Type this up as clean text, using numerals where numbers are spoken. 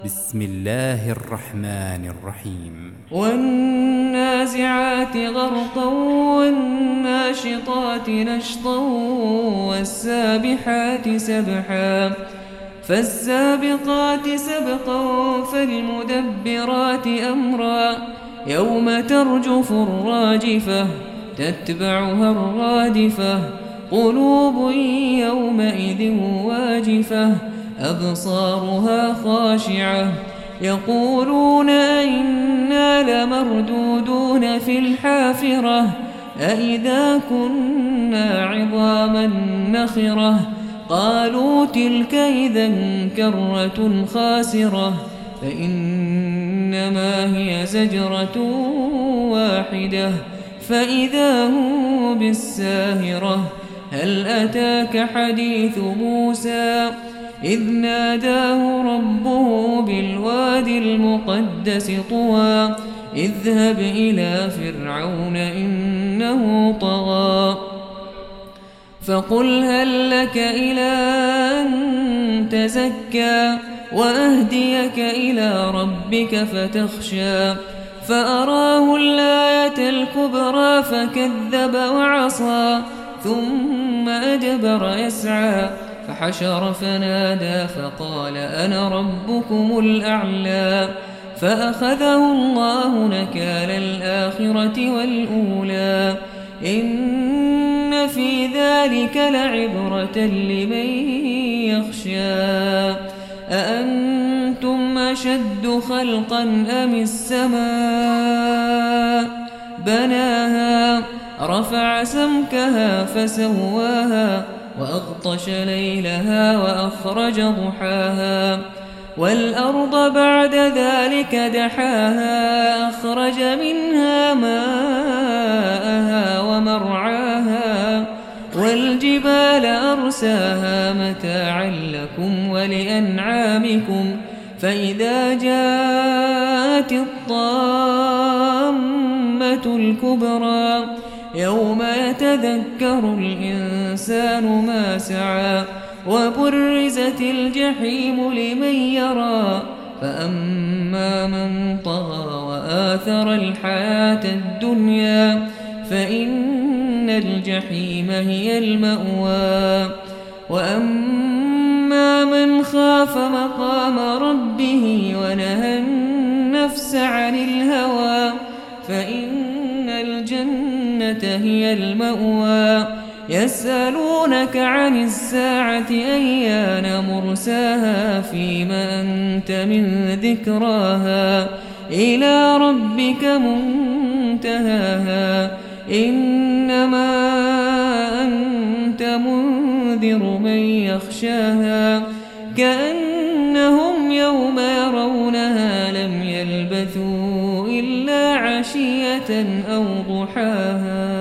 بسم الله الرحمن الرحيم والنازعات غرقا والناشطات نشطا والسابحات سبحا فالسابقات سبقا فالمدبرات أمرا يوم ترجف الراجفة تتبعها الرادفة قلوب يومئذ واجفة أبصارها خاشعة يقولون أئنا لمردودون في الحافرة أئذا كنا عظاما نخرة قالوا تلك إذا كرة خاسرة فإنما هي زجرة واحدة فإذا هم بالساهرة هل أتاك حديث موسى إذ ناداه ربه بالوادي المقدس طوى اذهب إلى فرعون إنه طغى فقل هل لك إلى أن تزكى وأهديك إلى ربك فتخشى فأراه الآية الكبرى فكذب وعصى ثم أدبر يسعى فحشر فنادى فقال أنا ربكم الأعلى فأخذه الله نكال الآخرة والأولى إن في ذلك لعبرة لمن يخشى أأنتم أشد خلقا أم السماء بناها رفع سمكها فسواها وأغطش ليلها وأخرج ضحاها والأرض بعد ذلك دحاها أخرج منها ماءها ومرعاها والجبال أرساها متاعا لكم ولأنعامكم فإذا جاءت الطامة الكبرى يوم يتذكر الإنسان ما سعى وبرزت الجحيم لمن يرى فأما من طغى وآثر الحياة الدنيا فإن الجحيم هي المأوى وأما من خاف مقام ربه ونهى النفس عن الهوى فإن الجنة هي المأوى يسألونك عن الساعة أيان مرساها فيما أنت من ذكراها إلى ربك منتهاها إنما أنت منذر من يخشاها كأنهم يوم يرونها لم يلبثوا إلا عشية أو ضحاها.